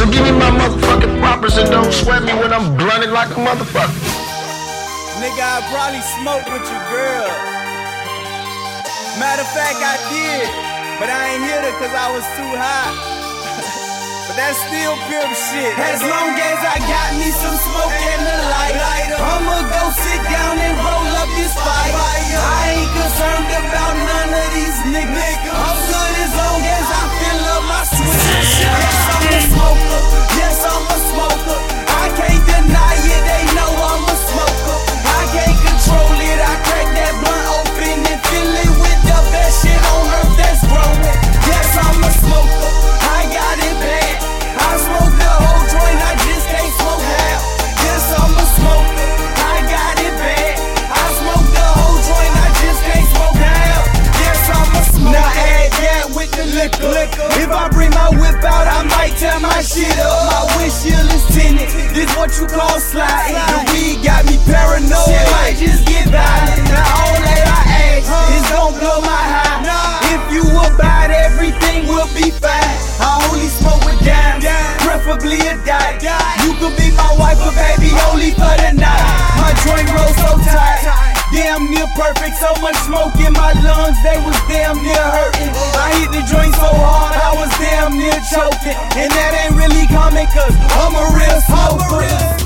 So give me my motherfucking props and don't sweat me when I'm blunted like a motherfucker. Nigga, I probably smoked with your girl. Matter of fact, I did, but I ain't hit her cause I was too high. But that's still pimp shit. As long as I got me some smoke and a lighter, I'ma go sit down and roll up this fire. I ain't concerned about none of these niggas. I'm good as long as I fill up my switch. Yes, I'm a smoker. Yes, I'm a smoker. I can't deny it, they know I'm a smoker. I can't control it, I crack that blunt open and fill it with the best shit on earth that's growing. Yes, I'm a smoker. I got it bad. I smoke the whole joint, I just can't smoke half. Yes, I'm a smoker. I got it bad. I smoke the whole joint, I just can't smoke half. Yes, I'm a smoker. Now add that with the liquor. If I bring my whip out, I might tear my shit up. My windshield is tinted. This what you call sliding. The weed got me paranoid. Shit might just get violent. Now all that I ask is don't blow my high. If you about everything, will be fine. I only smoke with dimes, preferably a dime. You could be my wife, but baby, only for the night. My joint roll so tight, damn near perfect. So much smoke in my lungs, they was damn near hurting. I hit the joint so hard, I was damn near choking. And that ain't really coming, cause I'm a real smoker.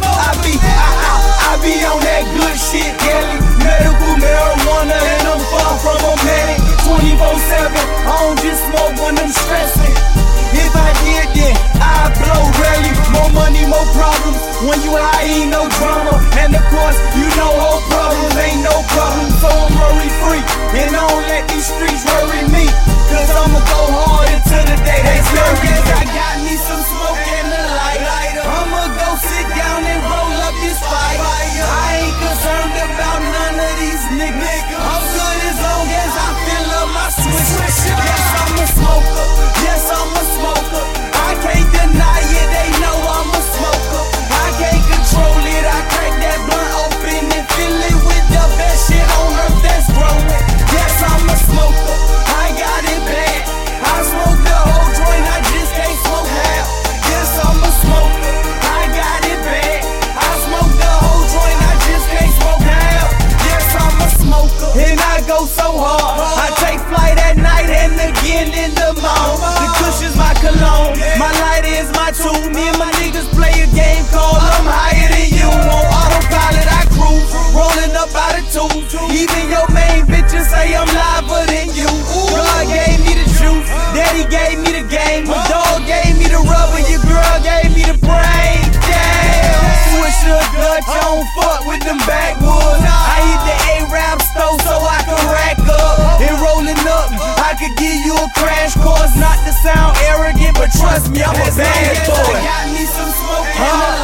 I be on that good shit, Kelly. Medical marijuana, and I'm far from a medic. 24/7, I don't just smoke when I'm stressing. If I did, then I'd blow rarely. More money, more problems. When you high, ain't no drama. And of course, you know whole problems ain't no problem. So I'm worry free, and I don't let these streets worry me. Cause I'ma go hard until the day they serve me. I got me some smoke and a lighter. I'ma go sit down and roll up this fire. I ain't concerned about none of these niggas. I'm good as long as I fill up my switch. Yes, I'm a smoker. Yes, I'm a smoker. I can't deny it, they know I'm a smoker. I can't control it, I crack that blunt open and fill it with the best shit on earth that's growing. Yes, I'm a smoker. I got it bad. I smoke the whole joint, I just can't smoke half. Yes, I'm a smoker. I got it bad. I smoke the whole joint, I just can't smoke half. Yes, I'm a smoker. And I go so hard. I take flight at night and again in the morning. The cushion's my cologne. My lighter is my tool. Me and my niggas play a game called I'm higher than you. On autopilot I cruise, rolling up out of two. Even your main bitches say I'm liver than you. God gave me the juice, daddy gave me the game. My dog gave me the rubber, your girl gave me the brain. Damn, switch the Dutch, I don't fuck with them backwoods. I hit the A-Rap stove so I can rack up. And rolling up, I could give you a crash course. Not to sound arrogant, but trust me, I'm a bad boy. I got me some smoke.